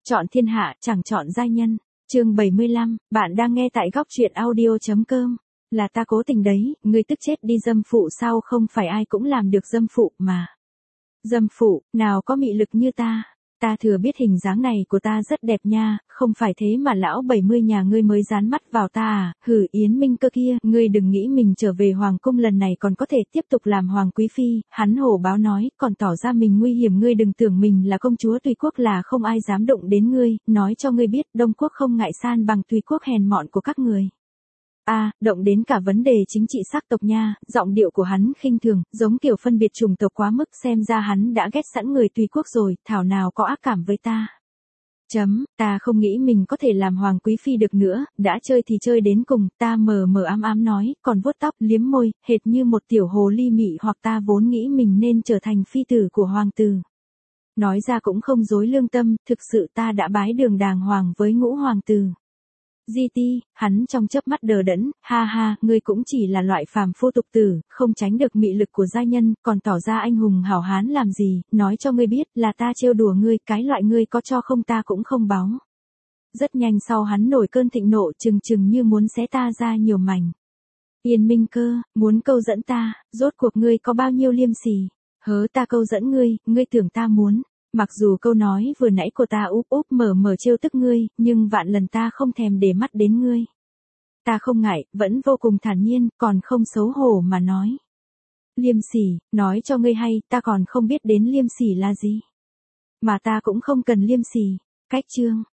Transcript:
Chọn thiên hạ, chẳng chọn giai nhân. Chương 75, bạn đang nghe tại góc truyện audio.com. Là ta cố tình đấy, ngươi tức chết đi dâm phụ sao, không phải ai cũng làm được dâm phụ mà. Dâm phụ, nào có mị lực như ta. Ta thừa biết hình dáng này của ta rất đẹp nha, không phải thế mà lão 70 nhà ngươi mới dán mắt vào ta à, hừ Yến Minh Cơ kia, ngươi đừng nghĩ mình trở về hoàng cung lần này còn có thể tiếp tục làm hoàng quý phi, hắn hổ báo nói, còn tỏ ra mình nguy hiểm, ngươi đừng tưởng mình là công chúa Tùy Quốc là không ai dám động đến ngươi, nói cho ngươi biết Đông Quốc không ngại san bằng Tùy Quốc hèn mọn của các người. Động đến cả vấn đề chính trị sắc tộc nha, giọng điệu của hắn khinh thường, giống kiểu phân biệt chủng tộc quá mức, xem ra hắn đã ghét sẵn người Tùy Quốc rồi, thảo nào có ác cảm với ta. Ta không nghĩ mình có thể làm hoàng quý phi được nữa, đã chơi thì chơi đến cùng, ta mờ mờ ám ám nói, còn vuốt tóc, liếm môi, hệt như một tiểu hồ ly mị, hoặc ta vốn nghĩ mình nên trở thành phi tử của hoàng tử. Nói ra cũng không dối lương tâm, thực sự ta đã bái đường đàng hoàng với ngũ hoàng tử. Di, hắn trong chớp mắt đờ đẫn, ha ha, ngươi cũng chỉ là loại phàm phu tục tử, không tránh được mị lực của giai nhân, còn tỏ ra anh hùng hảo hán làm gì, nói cho ngươi biết, là ta trêu đùa ngươi, cái loại ngươi có cho không ta cũng không báo. Rất nhanh sau hắn nổi cơn thịnh nộ, chừng như muốn xé ta ra nhiều mảnh. Yên Minh Cơ, muốn câu dẫn ta, rốt cuộc ngươi có bao nhiêu liêm sỉ, hớ ta câu dẫn ngươi tưởng ta muốn. Mặc dù câu nói vừa nãy của ta úp mở trêu tức ngươi, nhưng vạn lần ta không thèm để mắt đến ngươi. Ta không ngại, vẫn vô cùng thản nhiên, còn không xấu hổ mà nói. Liêm sỉ, nói cho ngươi hay, ta còn không biết đến liêm sỉ là gì. Mà ta cũng không cần liêm sỉ. Cách chương.